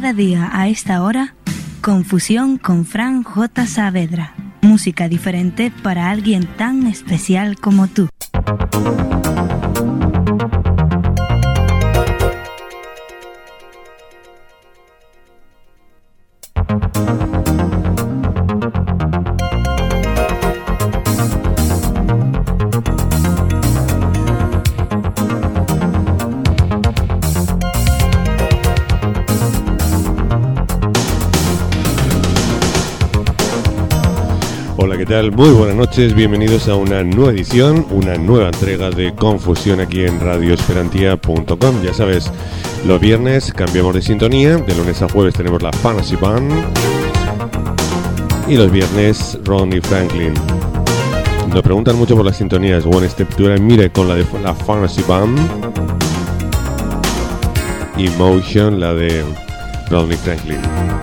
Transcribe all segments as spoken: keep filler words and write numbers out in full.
Cada día a esta hora, Confusión con Fran J. Saavedra. Música diferente para alguien tan especial como tú. Hola, ¿qué tal? Muy buenas noches, bienvenidos a una nueva edición, una nueva entrega de Confusión aquí en radio esperantia punto com. Ya sabes, los viernes cambiamos de sintonía, de lunes a jueves tenemos la Fantasy Band y los viernes Ronnie Franklin. Nos preguntan mucho por las sintonías. One Step to the Mire con la de la Fantasy Band y Motion, la de Ronnie Franklin.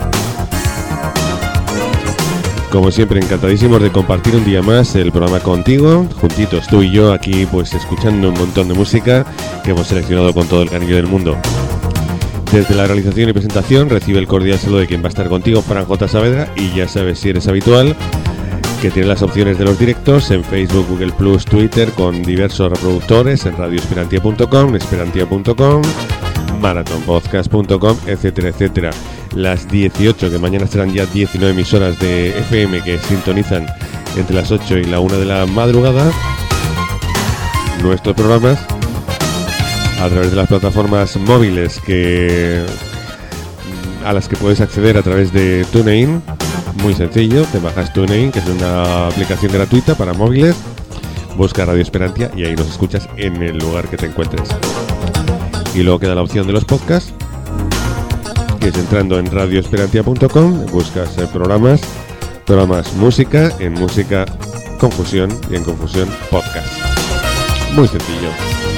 Como siempre, encantadísimos de compartir un día más el programa contigo, juntitos tú y yo aquí pues escuchando un montón de música que hemos seleccionado con todo el cariño del mundo. Desde la realización y presentación recibe el cordial saludo de quien va a estar contigo, Fran J. Saavedra, y ya sabes, si eres habitual, que tiene las opciones de los directos en Facebook, Google Plus, Twitter, con diversos reproductores en radio esperantia punto com, esperantia punto com, marathon podcast punto com, etcétera, etcétera. Las dieciocho, que mañana serán ya diecinueve emisoras de F M que sintonizan entre las ocho y la una de la madrugada nuestros programas a través de las plataformas móviles que a las que puedes acceder a través de TuneIn. Muy sencillo, te bajas TuneIn, que es una aplicación gratuita para móviles, busca Radio Esperantia y ahí nos escuchas en el lugar que te encuentres. Y luego queda la opción de los podcasts, que es entrando en radio esperantia punto com, buscas eh, programas, programas música, en música Confusión y en Confusión podcast. Muy sencillo.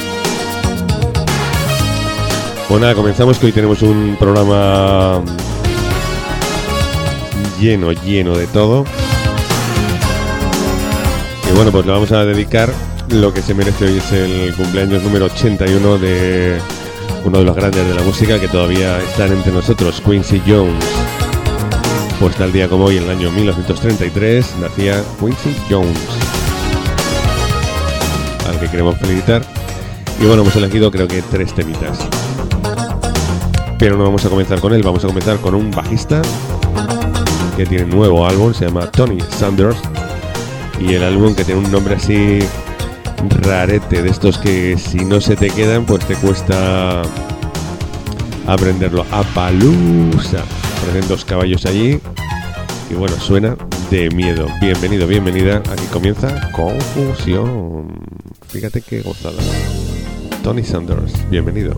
Bueno, nada, comenzamos, que hoy tenemos un programa lleno, lleno de todo. Y bueno, pues le vamos a dedicar lo que se merece. Hoy es el cumpleaños número ochenta y uno de uno de los grandes de la música que todavía están entre nosotros, Quincy Jones. Pues tal día como hoy, en el año mil novecientos treinta y tres, nacía Quincy Jones, al que queremos felicitar. Y bueno, hemos elegido creo que tres temitas, pero no vamos a comenzar con él, vamos a comenzar con un bajista que tiene un nuevo álbum, se llama Tony Sanders, y el álbum que tiene un nombre así rarete, de estos que si no se te quedan pues te cuesta aprenderlo. Appaloosa. Aparecen dos caballos allí y bueno, suena de miedo. Bienvenido, bienvenida, aquí comienza Confusión. Fíjate qué gozada. Tony Sanders, bienvenido.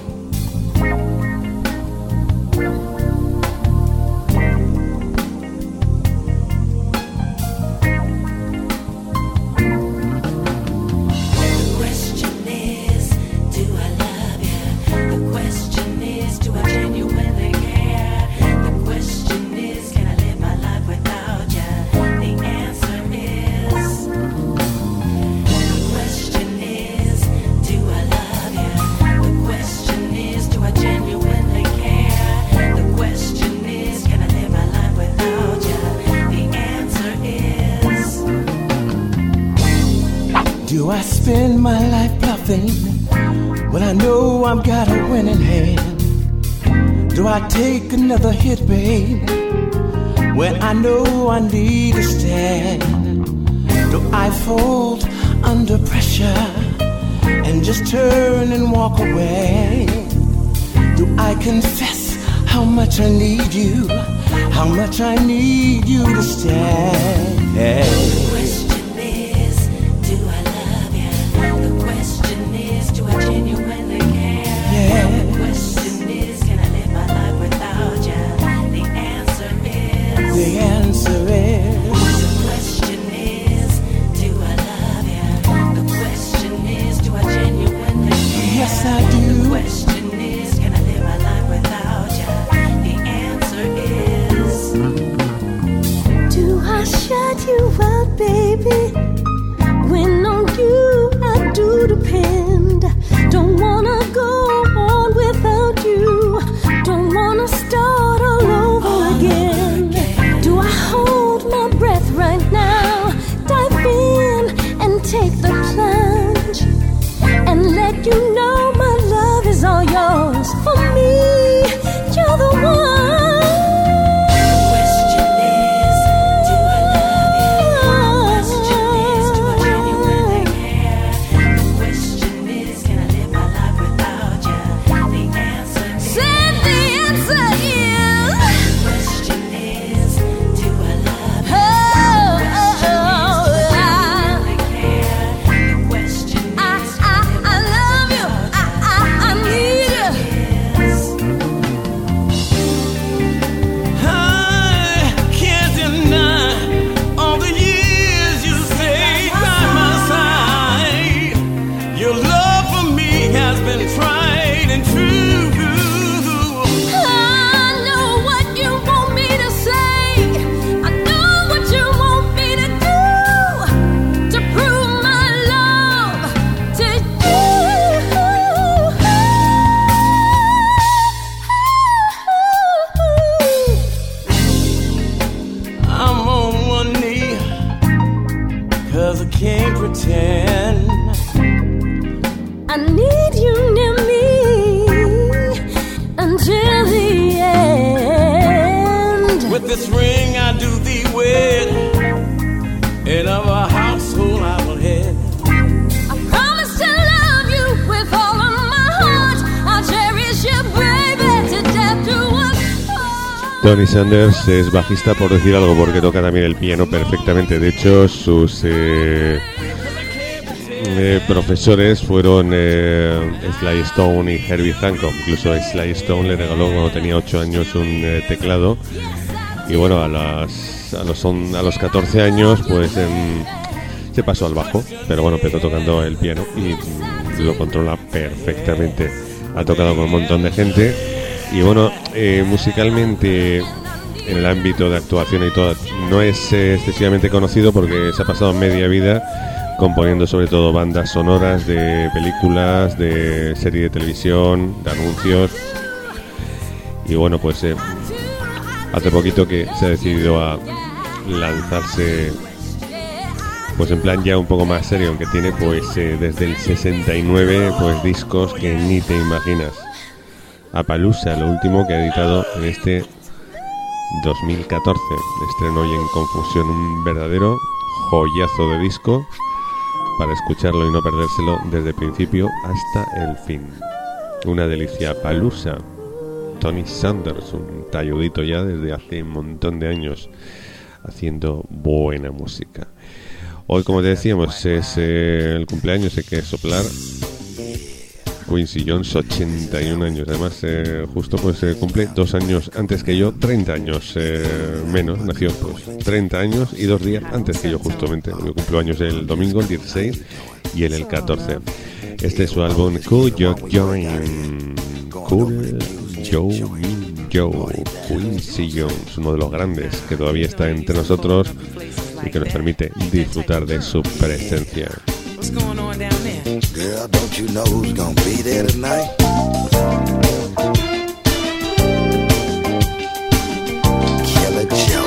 Take another hit, babe, when I know I need a stand. Do I fold under pressure and just turn and walk away? Do I confess how much I need you, how much I need you to stay? The question is, do I love you? The question is, do I genuinely care? Yeah. The answer is, the question is, do I love you? The question is, do I genuinely care? Yes, I do. The question is, can I live my life without you? The answer is, do I shut you out, baby? When on you I do depend. Don't wanna go on without you. Don't wanna start take the plunge and let you know my love is all yours. For me, you're the one. Tony Sanders es bajista, por decir algo, porque toca también el piano perfectamente. De hecho, sus eh, eh, profesores fueron eh, Sly Stone y Herbie Hancock. Incluso Sly Stone le regaló cuando tenía ocho años un eh, teclado. Y bueno, a, las, a, los, a los catorce años pues eh, se pasó al bajo. Pero bueno, empezó tocando el piano y mm, lo controla perfectamente. Ha tocado con un montón de gente. Y bueno, eh, musicalmente en el ámbito de actuación y todo no es eh, excesivamente conocido porque se ha pasado media vida componiendo sobre todo bandas sonoras de películas, de serie de televisión, de anuncios. Y bueno, pues eh, hace poquito que se ha decidido a lanzarse pues en plan ya un poco más serio, aunque tiene pues eh, desde el sesenta y nueve pues discos que ni te imaginas. Apalooza, lo último que ha editado en este dos mil catorce. Estreno y en confusión, un verdadero joyazo de disco para escucharlo y no perdérselo desde el principio hasta el fin. Una delicia. Apalooza, Tony Sanders, un talludito ya desde hace un montón de años haciendo buena música. Hoy, como te decíamos, es eh, el cumpleaños, hay que soplar. Quincy Jones, ochenta y un años. Además, eh, justo pues eh, cumple dos años antes que yo, treinta años eh, menos. Nació pues treinta años y dos días antes que yo, justamente. Yo cumplo años el domingo, el dieciséis, y él el catorce. Este es su álbum Cool Joe Join. Cool Joe Joe. Quincy Jones, uno de los grandes que todavía está entre nosotros y que nos permite disfrutar de su presencia. What's going on down there? Girl, don't you know who's gonna be there tonight? Killer Joe,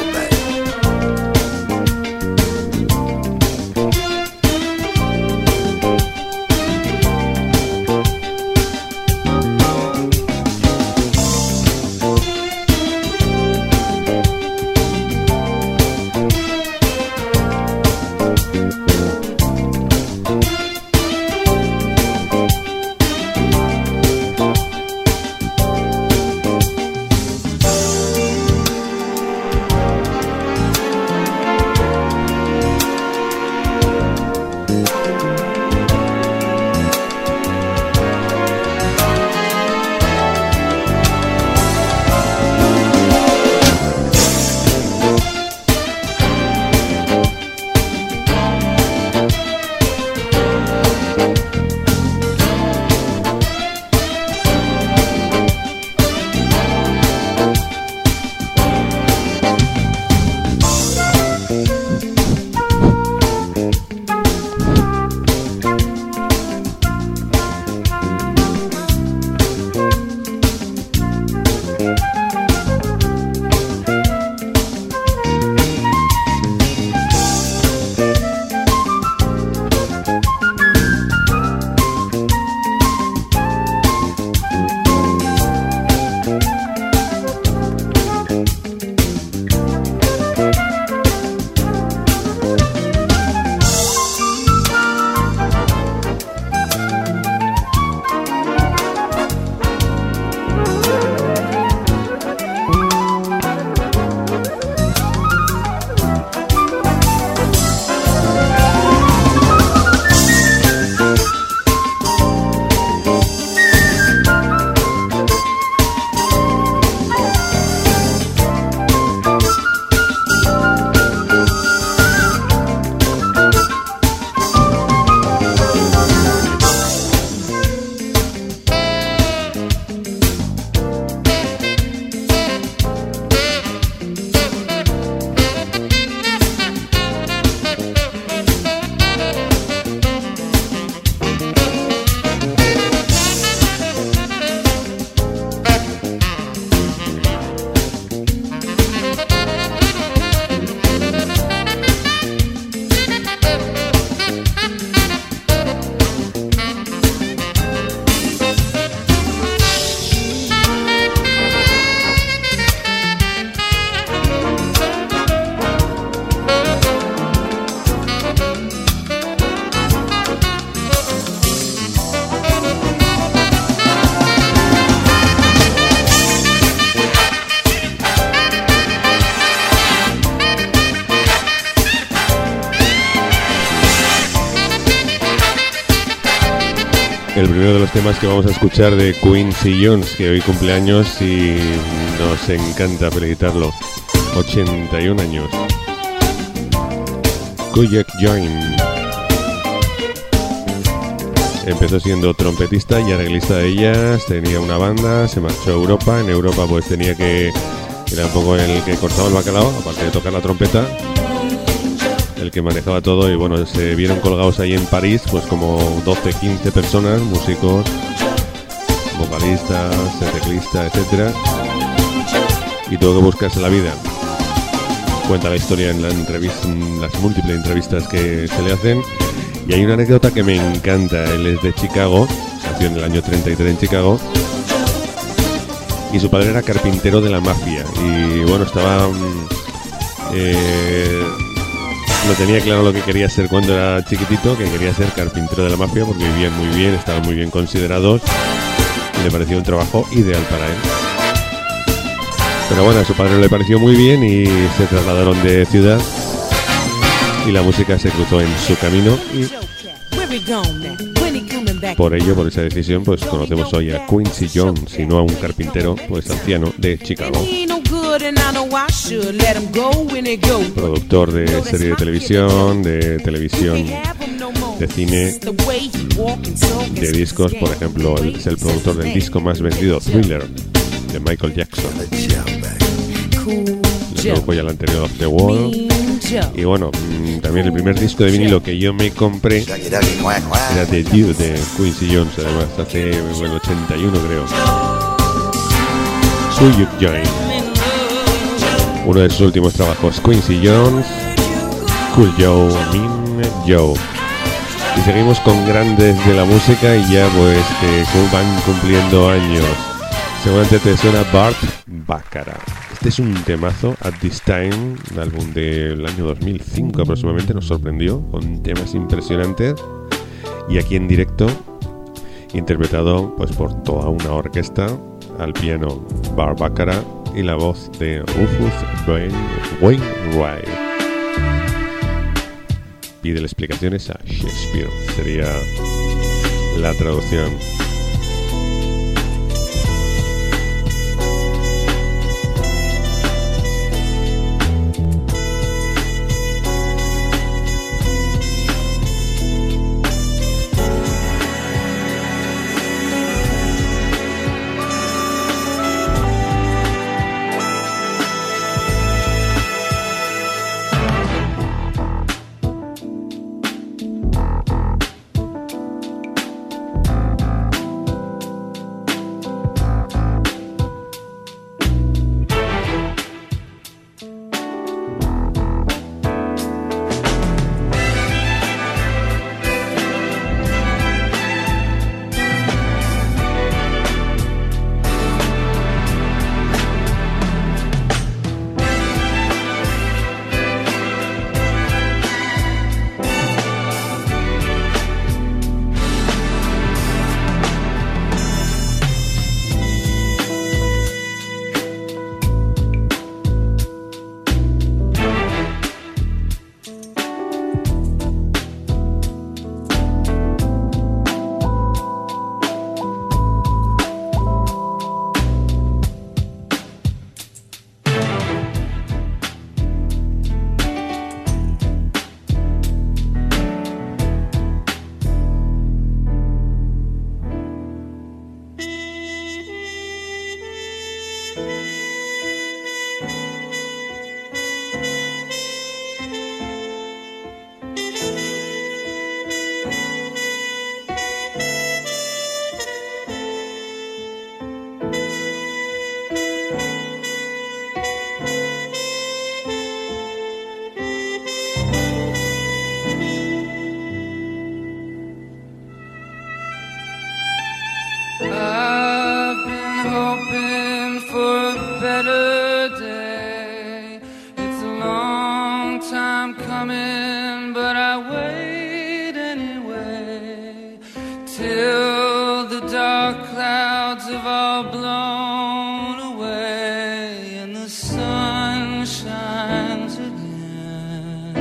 el primero de los temas que vamos a escuchar de Quincy Jones, que hoy cumpleaños y nos encanta felicitarlo. ochenta y un años. Kuyek Join. Empezó siendo trompetista y arreglista de ellas, tenía una banda, se marchó a Europa. En Europa pues tenía que... Era un poco el que cortaba el bacalao, aparte de tocar la trompeta, el que manejaba todo, y bueno, se vieron colgados ahí en París, pues como doce, quince personas, músicos, vocalistas, teclistas, etcétera, y tuvo que buscarse la vida. Cuenta la historia en, la entrevista, en las múltiples entrevistas que se le hacen, y hay una anécdota que me encanta. Él es de Chicago, nació en el año treinta y tres en Chicago, y su padre era carpintero de la mafia, y bueno, estaba... Eh, no tenía claro lo que quería ser cuando era chiquitito, que quería ser carpintero de la mafia, porque vivían muy bien, estaban muy bien considerados, y le pareció un trabajo ideal para él. Pero bueno, a su padre le pareció muy bien y se trasladaron de ciudad, y la música se cruzó en su camino, y por ello, por esa decisión, pues conocemos hoy a Quincy Jones y no a un carpintero pues anciano de Chicago. Productor de serie de televisión, de televisión, de cine, de discos. Por ejemplo, él es el productor del disco más vendido, Thriller, de Michael Jackson. Le produjo ya el anterior, Off the Wall. Y bueno, también el primer disco de vinilo que yo me compré era The Dew de Quincy Jones, además, hace el ochenta y uno creo. Kuyek Join, uno de sus últimos trabajos, Quincy Jones, Cool Joe, Mean Joe. Y seguimos con grandes de la música, y ya pues que van cumpliendo años. Seguramente te suena Burt Bacharach. Este es un temazo, At This Time, un álbum del año dos mil cinco aproximadamente, nos sorprendió con temas impresionantes, y aquí en directo, interpretado pues por toda una orquesta, al piano Burt Bacharach y la voz de Rufus Wainwright. Pide explicaciones a Shakespeare, sería la traducción.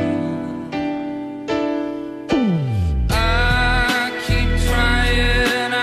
I keep trying.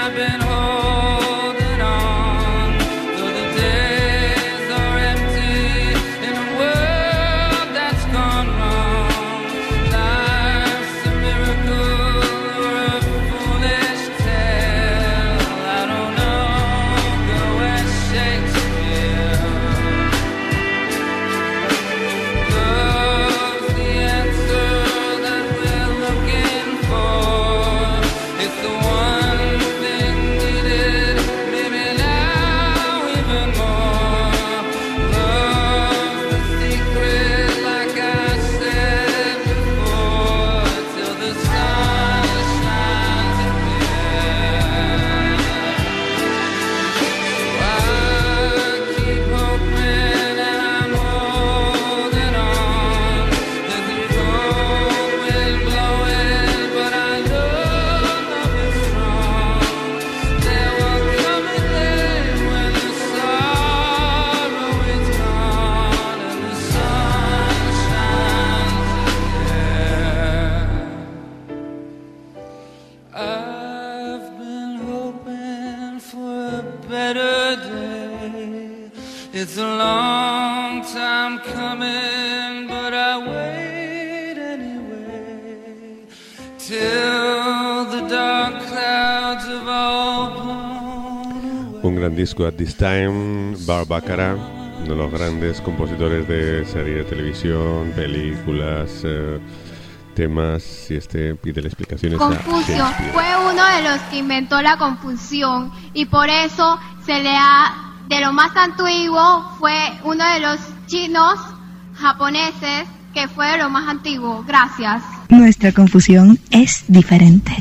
Un gran disco At This Time, Burt Bacharach, uno de los grandes compositores de series de televisión, películas, eh, temas, y este pide explicaciones. Confucio fue uno de los que inventó la confusión y por eso se le ha, de lo más antiguo, fue uno de los chinos japoneses que fue de lo más antiguo. Gracias. Nuestra confusión es diferente.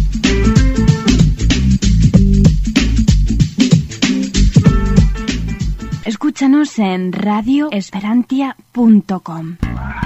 Escúchanos en radio esperantia punto com.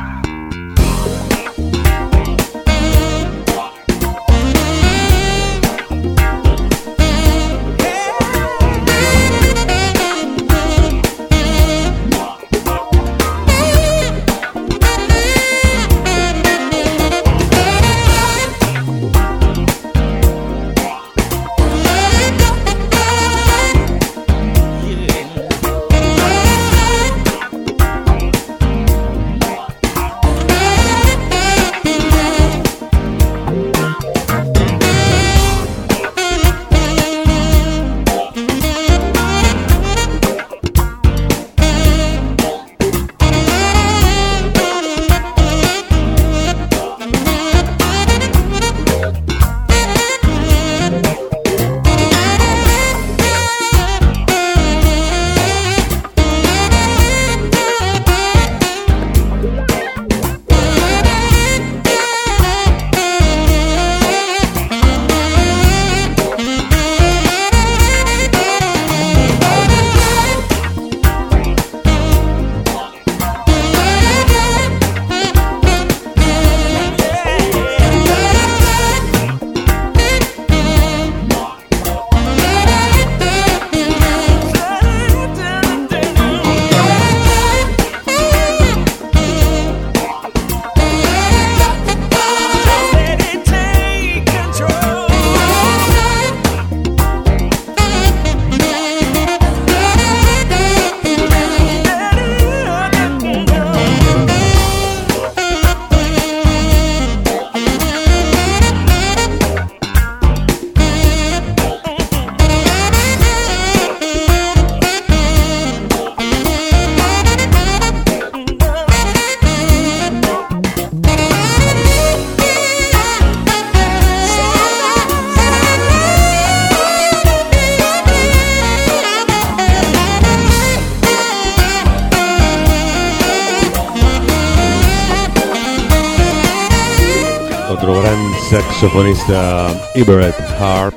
Saxofonista Everett Harp,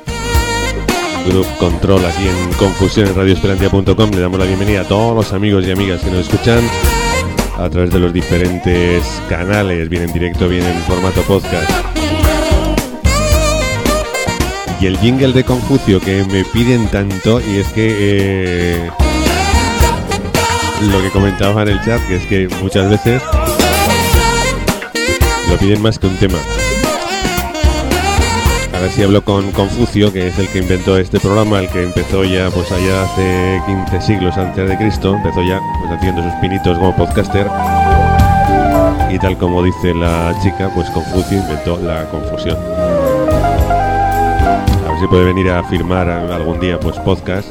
Groove Control aquí en Confusión en radio esperantia punto com. Le damos la bienvenida a todos los amigos y amigas que nos escuchan a través de los diferentes canales, bien en directo, bien en formato podcast. Y el jingle de Confucio que me piden tanto, y es que eh, lo que comentaba en el chat, que es que muchas veces lo piden más que un tema. A ver si hablo con Confucio, que es el que inventó este programa, el que empezó ya pues allá hace quince siglos antes de Cristo, empezó ya pues haciendo sus pinitos como podcaster, y tal como dice la chica, pues Confucio inventó la confusión. A ver si puede venir a firmar algún día pues podcast.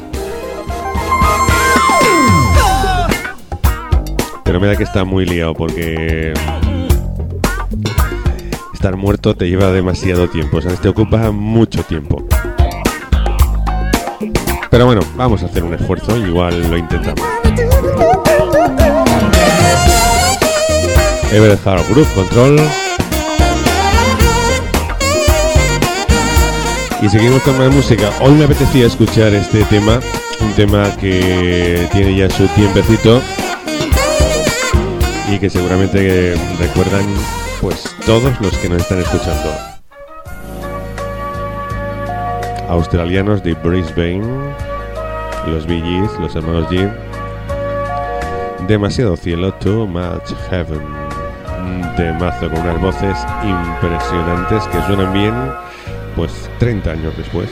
Pero me da que está muy liado porque estar muerto te lleva demasiado tiempo, o sea, te ocupa mucho tiempo. Pero bueno, vamos a hacer un esfuerzo, igual lo intentamos. Everett Harp, Groove Control. Y seguimos con más música. Hoy me apetecía escuchar este tema, un tema que tiene ya su tiempecito y que seguramente recuerdan pues todos los que nos están escuchando. Australianos de Brisbane, los Bee Gees, los hermanos G. Demasiado cielo, too much heaven. Un temazo con unas voces impresionantes que suenan bien, pues treinta años después.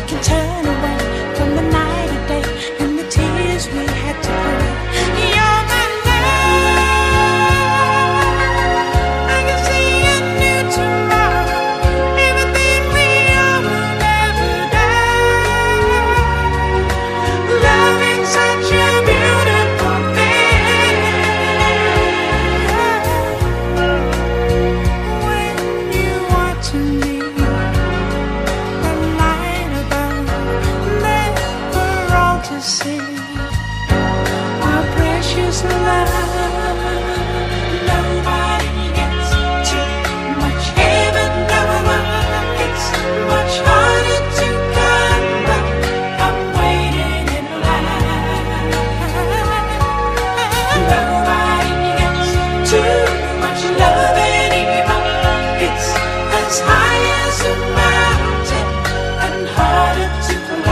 can turn away from the night and day and the tears we had to cry. You're my love. I can see a new tomorrow. Everything we are will never die. Love is such a beautiful thing. When you are to me, the light above, never all to see. Our precious love. Nobody gets too much heaven, no one. It's much harder to come, but I'm waiting in line. Nobody gets too much love anymore. It's as high as a mountain and harder to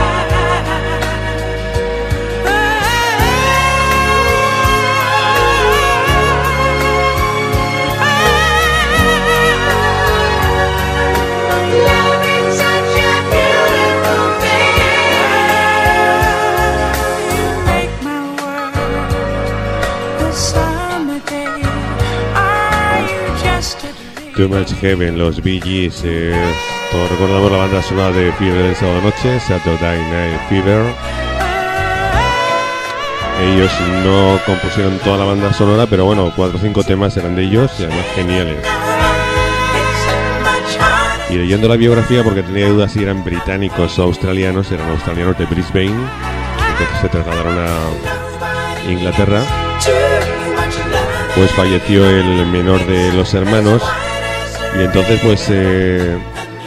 Love is such a beautiful thing. You make my world a summer day. Are you just a dream? Too Much Heaven, los Bee Gees. Eh, todos recordamos la banda sonora de Fever del sábado noche, Saturday Night Fever. Ellos no compusieron toda la banda sonora, pero bueno, cuatro o cinco temas eran de ellos y además geniales. Y leyendo la biografía, porque tenía dudas si eran británicos o australianos, eran australianos de Brisbane, entonces se trasladaron a Inglaterra. Pues falleció el menor de los hermanos y entonces pues eh,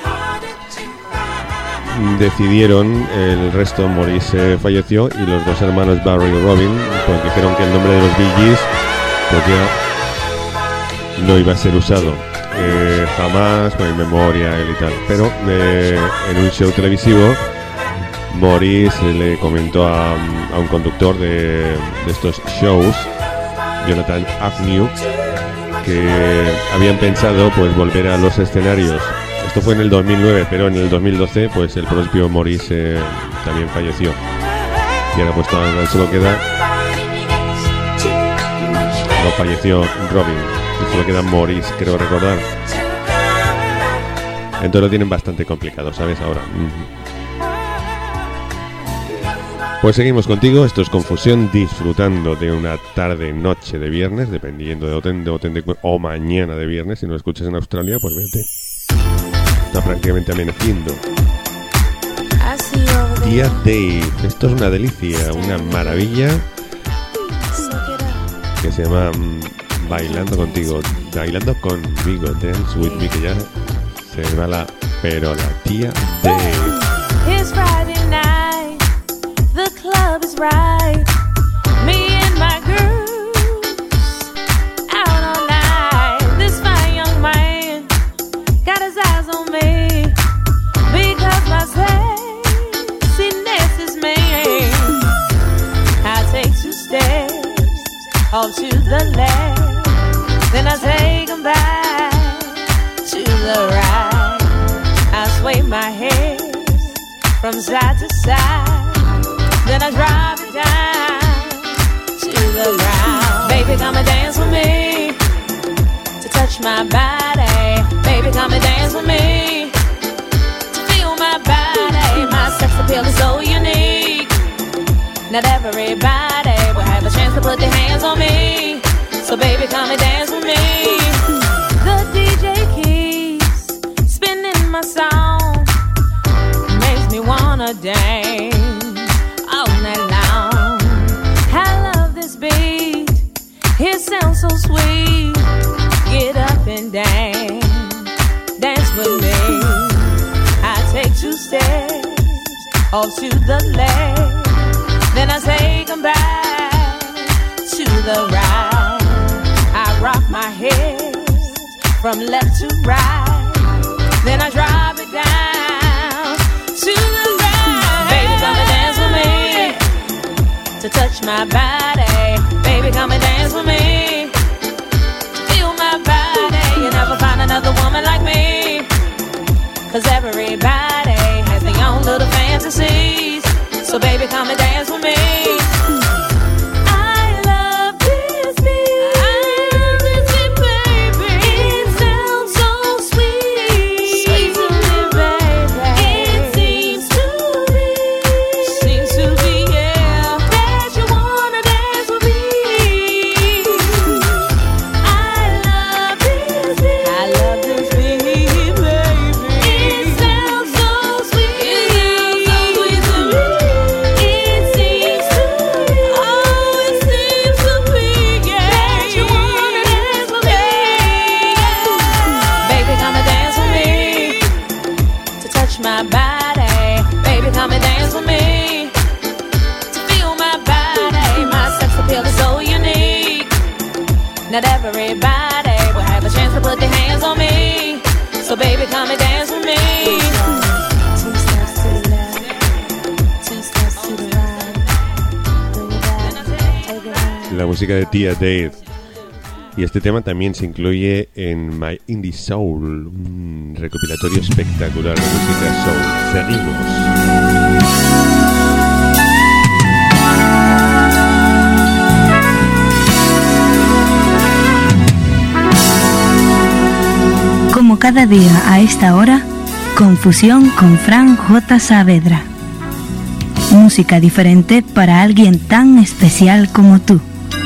decidieron, el resto, Maurice falleció y los dos hermanos Barry y Robin pues dijeron que el nombre de los Bee Gees pues ya no iba a ser usado eh, jamás, con en memoria él y tal, pero eh, en un show televisivo Maurice le comentó a, a un conductor de, de estos shows, Jonathan Agnew, que habían pensado pues volver a los escenarios. Esto fue en el dos mil nueve, pero en el dos mil doce pues el propio Maurice eh, también falleció. Y ahora pues todavía solo queda... No, falleció Robin, y solo queda Maurice, creo recordar. Entonces lo tienen bastante complicado, ¿sabes? Ahora. Pues seguimos contigo, esto es Confusión, disfrutando de una tarde, noche de viernes, dependiendo de dónde de, de, o mañana de viernes, si no lo escuchas en Australia, pues vete. Está prácticamente amaneciendo. Tía Dave, esto es una delicia, una maravilla, que se llama um, Bailando Contigo, Bailando Conmigo, Dance With Me, que ya se va la... pero la Tía Dave. It's Friday night, the club is right. Me and my girls out all night. This fine young man got his eyes on me because my sexiness is me. I take two steps off to the left, then I take them back to the right. I sway my head from side to side, then I drop it down to the ground. Baby, come and dance with me to touch my body. Baby, come and dance with me to feel my body. My sex appeal is so unique. Not everybody will have a chance to put their hands on me. So baby, come and dance with me. The D J keeps spinning my song, makes me wanna dance all night long. I love this beat, it sounds so sweet. Get up and dance, dance with me. I take two steps off to the left, then I take them back to the right. I rock my hips from left to right, then I drop it down to the right. Baby, come and dance with me to touch my body. Baby, come and dance with me to feel my body. You never find another woman like me, 'cause everybody has their own little fantasy. not everybody will have a chance to put their hands on me. So baby, come and dance with me. Two steps to the left, two steps to the right. Bring it back, take it back. La música de Tia Dave. Y este tema también se incluye en My Indie Soul, un recopilatorio espectacular de música soul. Seguimos. Como cada día a esta hora, Confusión con Fran J. Saavedra. Música diferente para alguien tan especial como tú.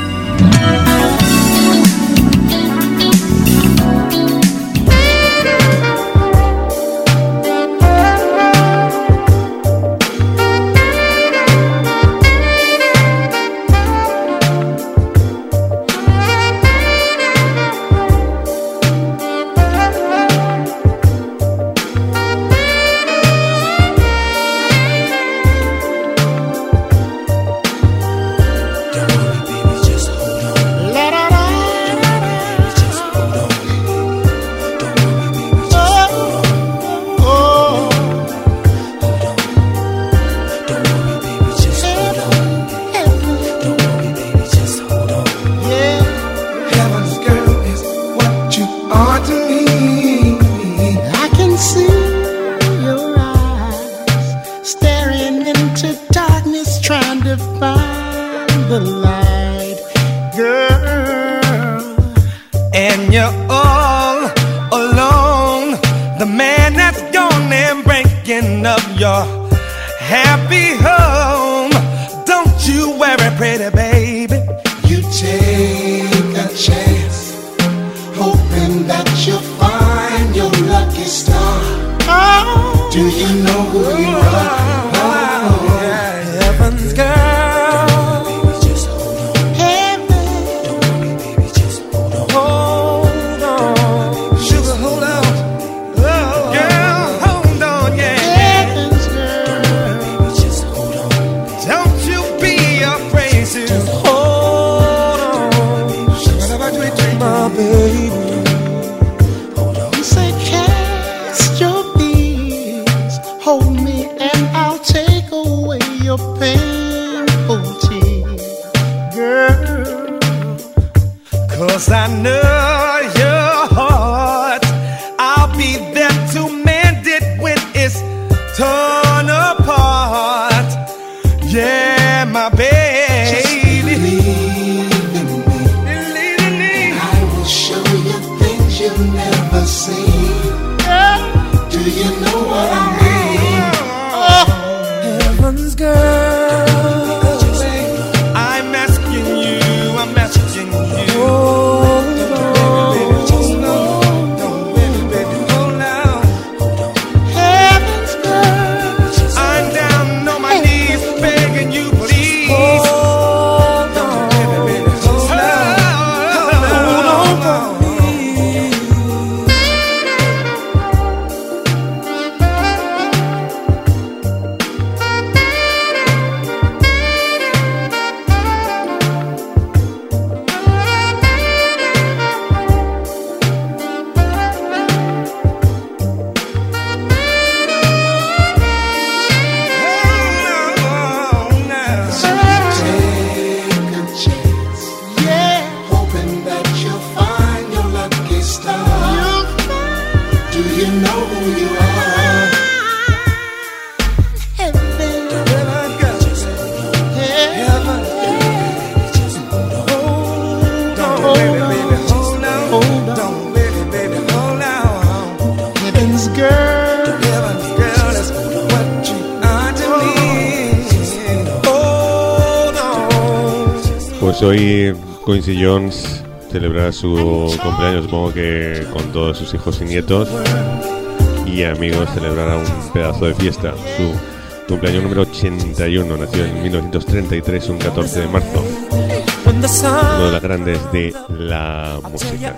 Pues hoy Quincy Jones celebrará su cumpleaños, supongo que con todos sus hijos y nietos y amigos celebrará un pedazo de fiesta. Su cumpleaños número ochenta y uno, nació en mil novecientos treinta y tres, un catorce de marzo. Uno de las grandes de la música.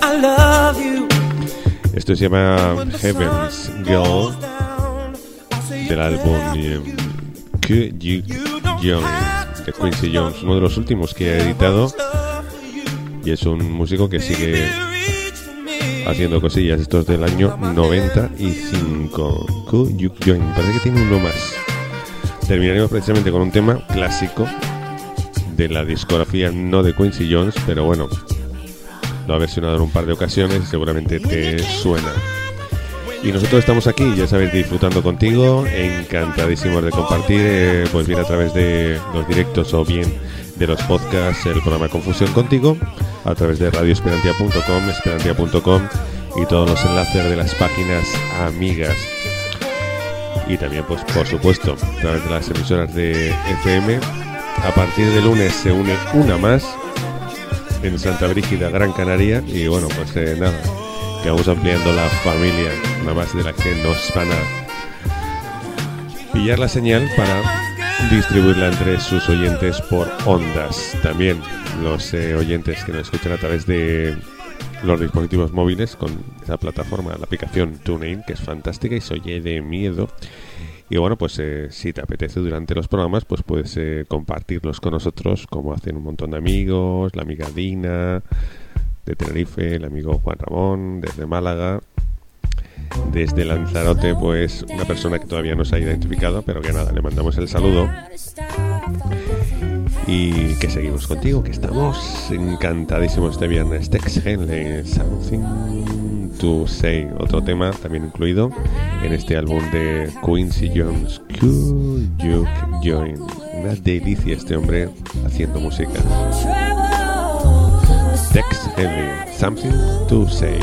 Esto se llama Heaven's Girl, del álbum Que You Young de Quincy Jones, uno de los últimos que ha editado y es un músico que sigue haciendo cosillas. Esto es del año noventa y cinco. Q-Juk Join, parece que tiene uno más. Terminaremos precisamente con un tema clásico de la discografía, no de Quincy Jones, pero bueno, lo ha versionado en un par de ocasiones y seguramente te suena. Y nosotros estamos aquí, ya sabes, disfrutando contigo, encantadísimos de compartir, eh, pues bien a través de los directos o bien de los podcasts, el programa Confusión contigo, a través de radio esperantia punto com, esperantia punto com y todos los enlaces de las páginas amigas. Y también, pues por supuesto, a través de las emisoras de F M. A partir de lunes se une una más en Santa Brígida, Gran Canaria. Y bueno, pues eh, nada, que vamos ampliando la familia, una más de la que nos van a pillar la señal para distribuirla entre sus oyentes por ondas. También los eh, oyentes que nos escuchan a través de los dispositivos móviles con esa plataforma, la aplicación TuneIn, que es fantástica y se oye de miedo. Y bueno, pues eh, si te apetece durante los programas, pues puedes eh, compartirlos con nosotros, como hacen un montón de amigos, la amiga Dina de Tenerife, el amigo Juan Ramón desde Málaga, desde Lanzarote, pues una persona que todavía no se ha identificado, pero que nada, le mandamos el saludo. Y que seguimos contigo, que estamos encantadísimos este viernes. Tex Henley, Something to Say, otro tema también incluido en este álbum de Quincy Jones, Q-Juk Join. Una delicia este hombre haciendo música. Tex Henley, Something to Say.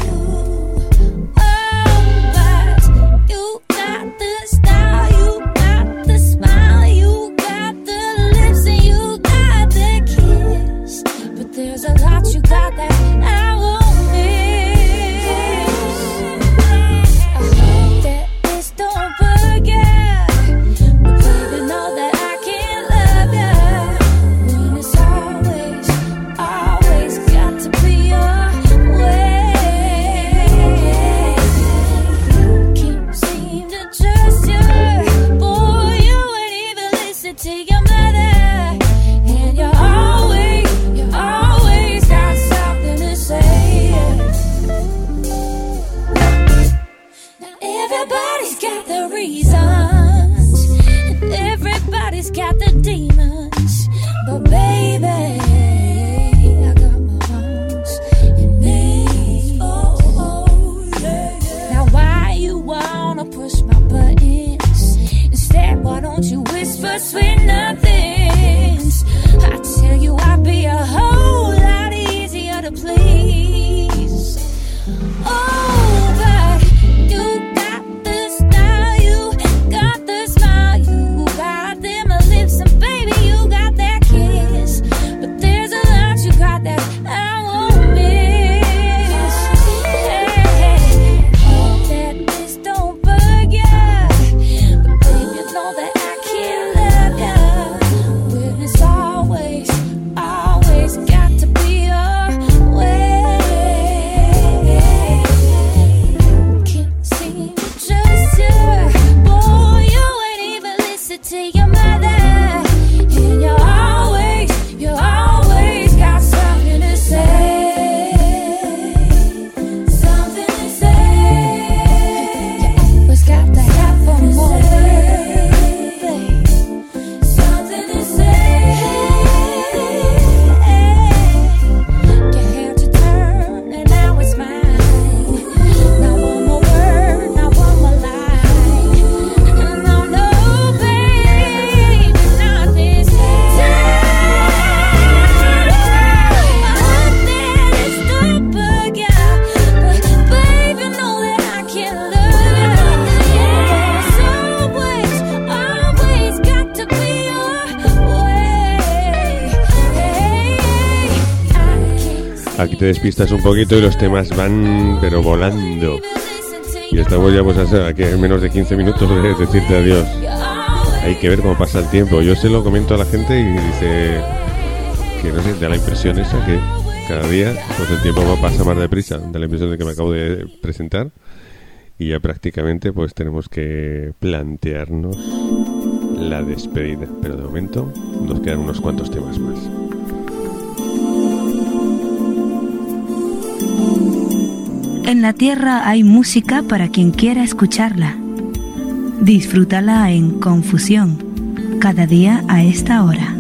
Aquí te despistas un poquito y los temas van pero volando. Y estamos ya pues a que en menos de quince minutos de decirte adiós. Hay que ver cómo pasa el tiempo. Yo se lo comento a la gente y dice que no sé, da la impresión esa que cada día pues el tiempo pasa más deprisa. Da la impresión de que me acabo de presentar y ya prácticamente pues tenemos que plantearnos la despedida. Pero de momento nos quedan unos cuantos temas más. En la tierra hay música para quien quiera escucharla. Disfrútala en Confusión, cada día a esta hora.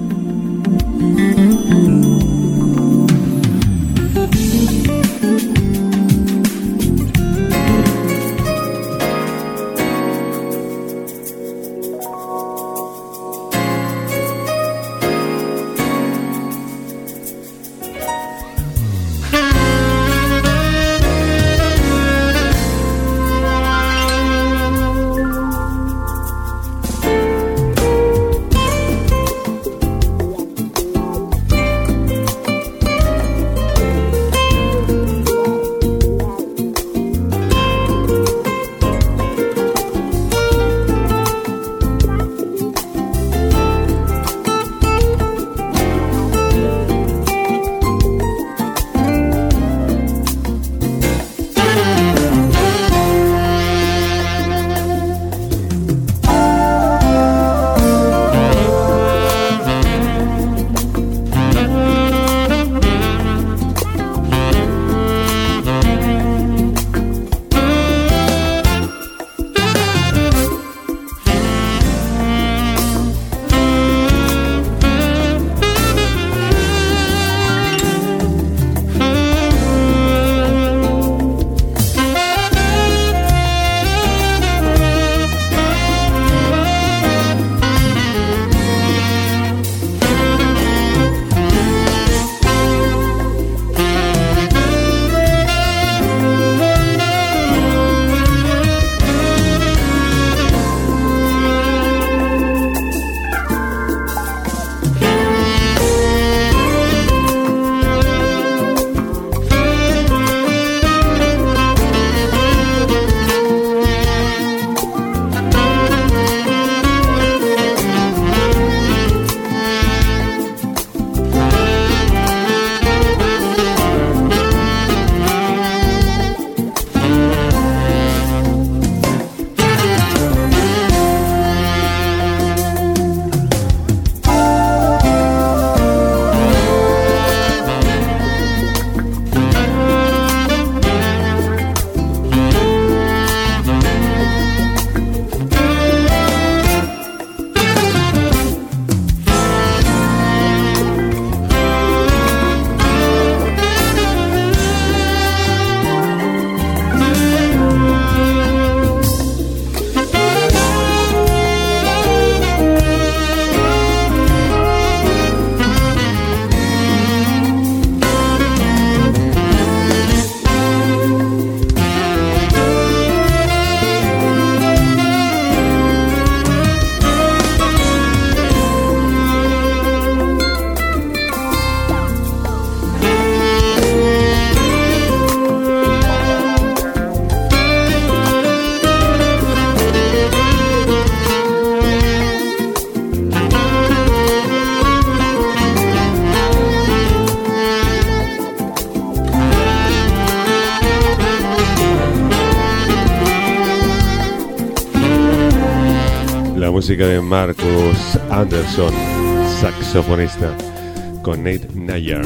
Música de Marcus Anderson, saxofonista, con Nate Nayer.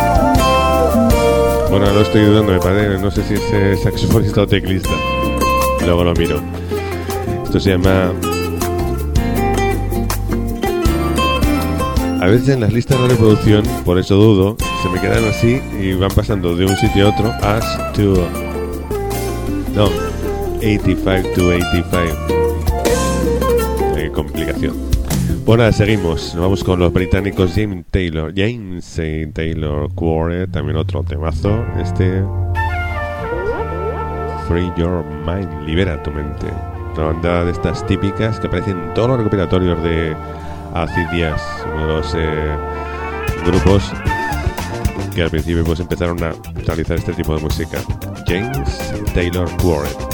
Bueno, lo estoy dudando, me parece, no sé si es saxofonista o teclista. Luego lo miro. Esto se llama... A veces en las listas de reproducción, por eso dudo, se me quedan así y van pasando de un sitio a otro. As to... No, ochenta y cinco to ochenta y cinco. Complicación. Bueno, seguimos. Nos vamos con los británicos James Taylor. James Taylor Quartet, también otro temazo. Este Free Your Mind, libera tu mente. Una banda de estas típicas que aparecen en todos los recopilatorios de Acid Jazz, uno de los eh, grupos que al principio pues empezaron a realizar este tipo de música. James Taylor Quartet.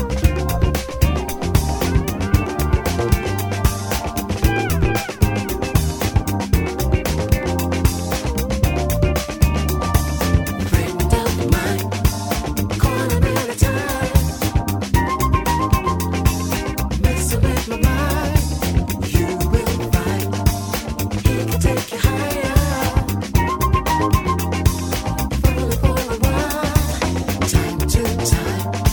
Time to time.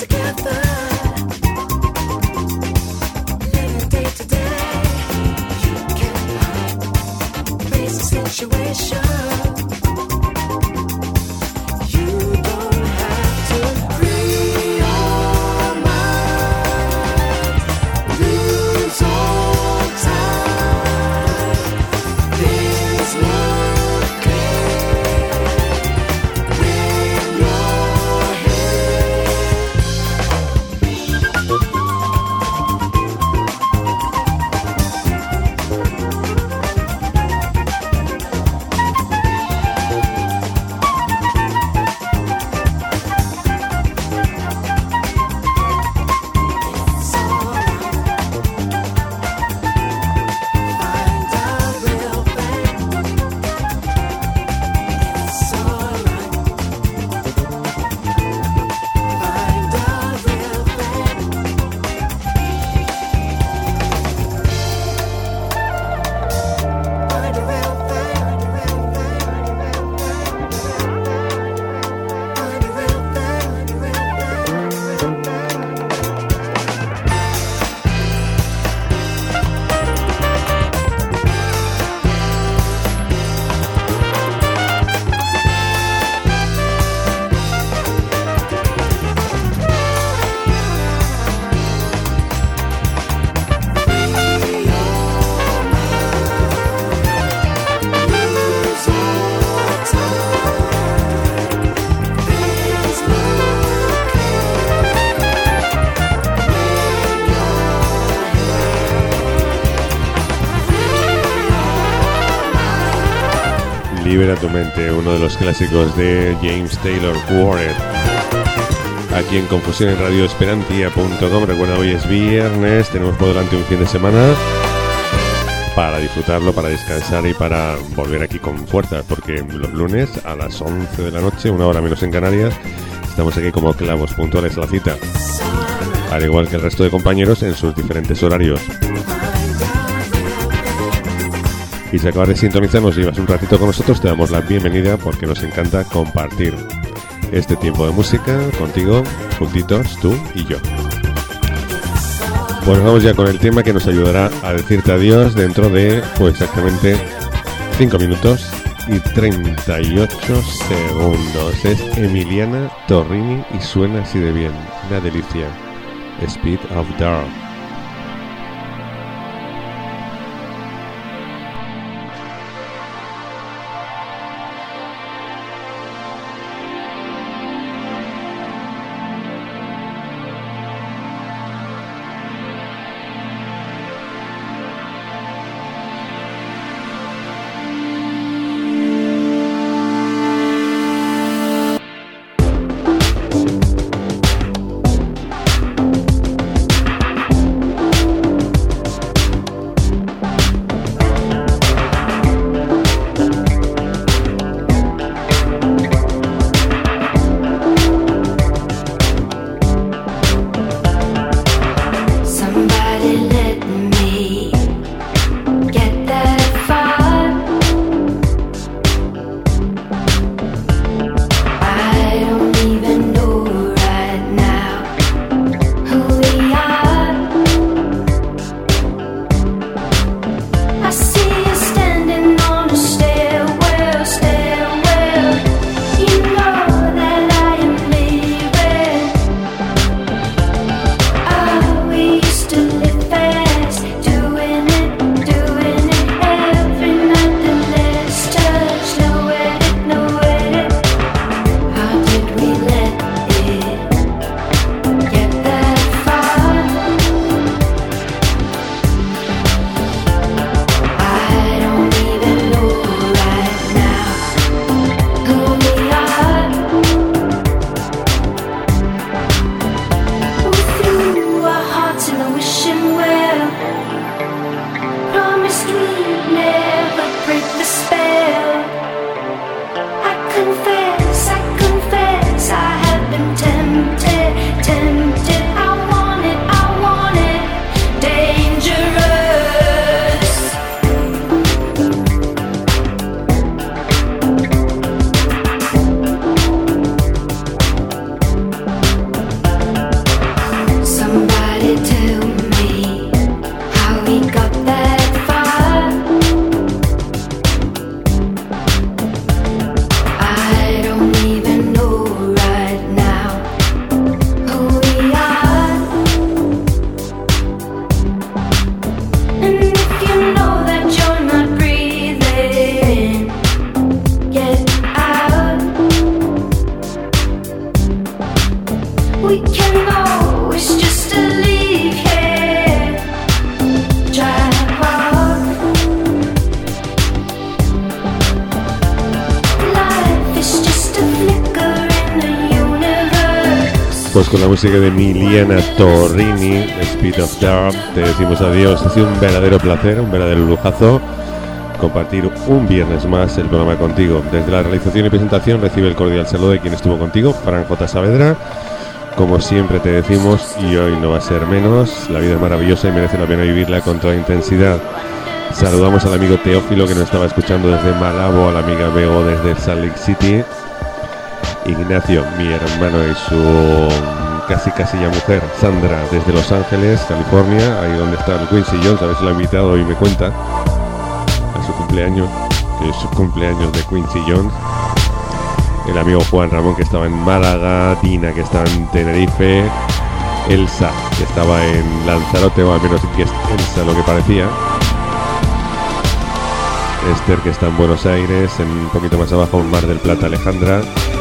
Libera tu mente, uno de los clásicos de James Taylor Warren. Aquí en Confusión en Radio Esperantia punto com. Recuerda, hoy es viernes, tenemos por delante un fin de semana para disfrutarlo, para descansar y para volver aquí con fuerza, porque los lunes a las once de la noche, una hora menos en Canarias, estamos aquí como clavos puntuales a la cita, al igual que el resto de compañeros en sus diferentes horarios. Y si acabas de sintonizarnos y llevas un ratito con nosotros, te damos la bienvenida porque nos encanta compartir este tiempo de música contigo, juntitos, tú y yo. Pues vamos ya con el tema que nos ayudará a decirte adiós dentro de, pues exactamente, cinco minutos y treinta y ocho segundos. Es Emiliana Torrini y suena así de bien, una delicia. Speed of Dark. we can always just leave here. Drive off. Life is just a flicker in the universe. Pues con la música de Miliana Torrini, Speed of Dark, te decimos adiós. Ha sido un verdadero placer, un verdadero lujazo compartir un viernes más el programa contigo. Desde la realización y presentación recibe el cordial saludo de quien estuvo contigo, Fran J. Saavedra. Como siempre te decimos, y hoy no va a ser menos, la vida es maravillosa y merece la pena vivirla con toda intensidad. Saludamos al amigo Teófilo que nos estaba escuchando desde Malabo, a la amiga Bego desde Salt Lake City, Ignacio, mi hermano y su casi casi ya mujer, Sandra, desde Los Ángeles, California, ahí donde está el Quincy Jones, a ver si lo ha invitado y me cuenta a su cumpleaños, que es su cumpleaños de Quincy Jones. El amigo Juan Ramón, que estaba en Málaga, Dina, que estaba en Tenerife, Elsa, que estaba en Lanzarote, o al menos que es Elsa lo que parecía, Esther, que está en Buenos Aires, en un poquito más abajo, en Mar del Plata, Alejandra,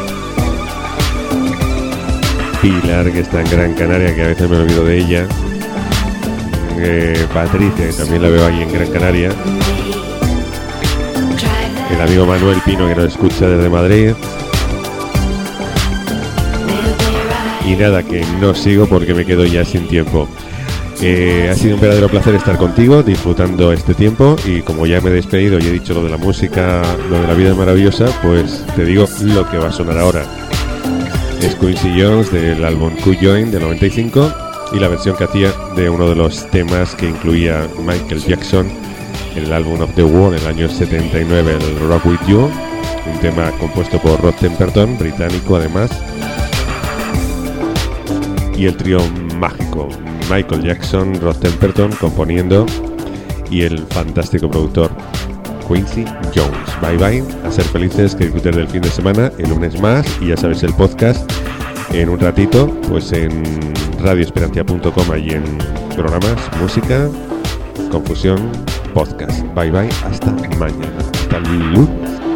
Pilar, que está en Gran Canaria, que a veces me olvido de ella, eh, Patricia, que también la veo ahí en Gran Canaria, el amigo Manuel Pino, que nos escucha desde Madrid. Y nada, que no sigo porque me quedo ya sin tiempo. Eh, ha sido un verdadero placer estar contigo, disfrutando este tiempo. Y como ya me he despedido y he dicho lo de la música, lo de la vida maravillosa, pues te digo lo que va a sonar ahora. Es Quincy Jones del álbum Q-Join del noventa y cinco y la versión que hacía de uno de los temas que incluía Michael Jackson en el álbum Of The Wall en el año setenta y nueve, el Rock With You, un tema compuesto por Rod Temperton, británico además, y el trío mágico, Michael Jackson, Rod Temperton componiendo, y el fantástico productor Quincy Jones. Bye bye, a ser felices, que disfruten del fin de semana, el lunes más, y ya sabes, el podcast en un ratito, pues en radio esperantia punto com, allí en programas, música, confusión, podcast. Bye bye, hasta mañana, hasta el lunes.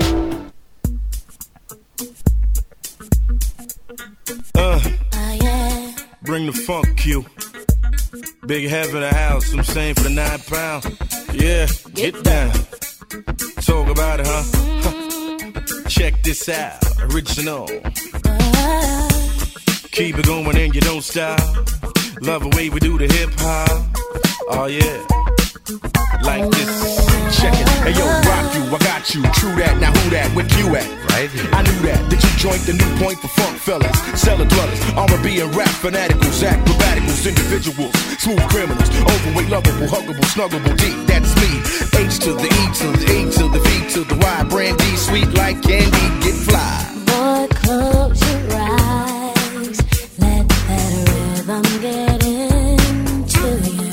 Uh, bring the funk cue. Big head for the house, I'm saying for the nine pound. Yeah, get down. Talk about it, huh? huh. Check this out, original. Keep it going and you don't stop. Love the way we do the hip hop. Oh yeah. Like this, check it. Hey yo, rock you, I got you. True that, now who that? Where you at? Right here. I knew that. Did you joint the new point for funk fellas? Cellar dwellers, R and B and rap fanaticals, acrobaticals, individuals, smooth criminals, overweight, lovable, huggable, snuggable, deep. That's me. H to the E to the A to the V to the Y. Brandy, sweet like candy, get fly. Boy, close your eyes. Let that rhythm get into you.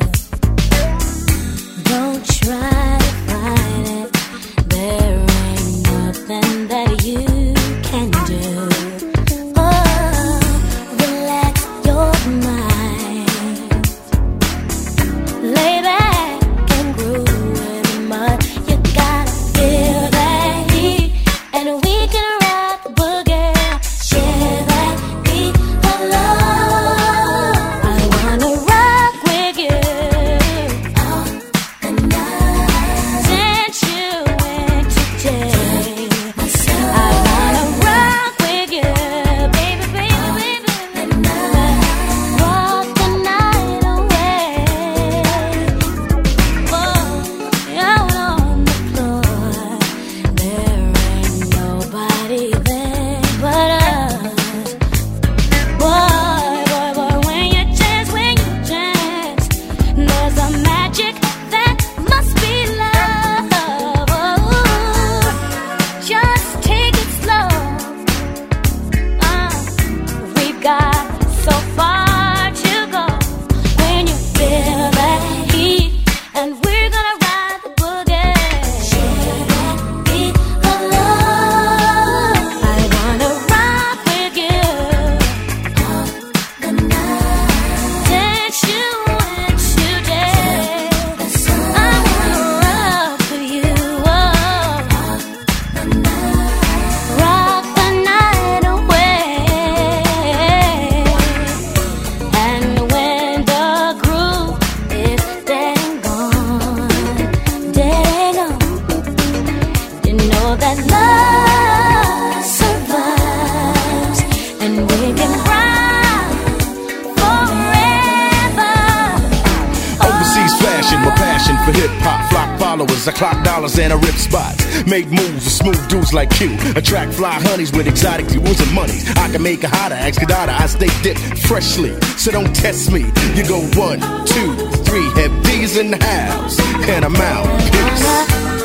Don't try to fight it. There ain't nothing that you can do. Oh, relax your mind. Lay back and groove with mud. You gotta feel that heat, and we can ride. we can run forever. Overseas fashion, my passion for hip-hop. Flock followers, I clock dollars and I rip spots. Make moves with smooth dudes like you. Attract fly honeys with exotic jewels and money. I can make a hotter, ask Kadada, I stay dipped freshly. So don't test me. You go one, two, three, have D's in the house. And I'm out. Peace.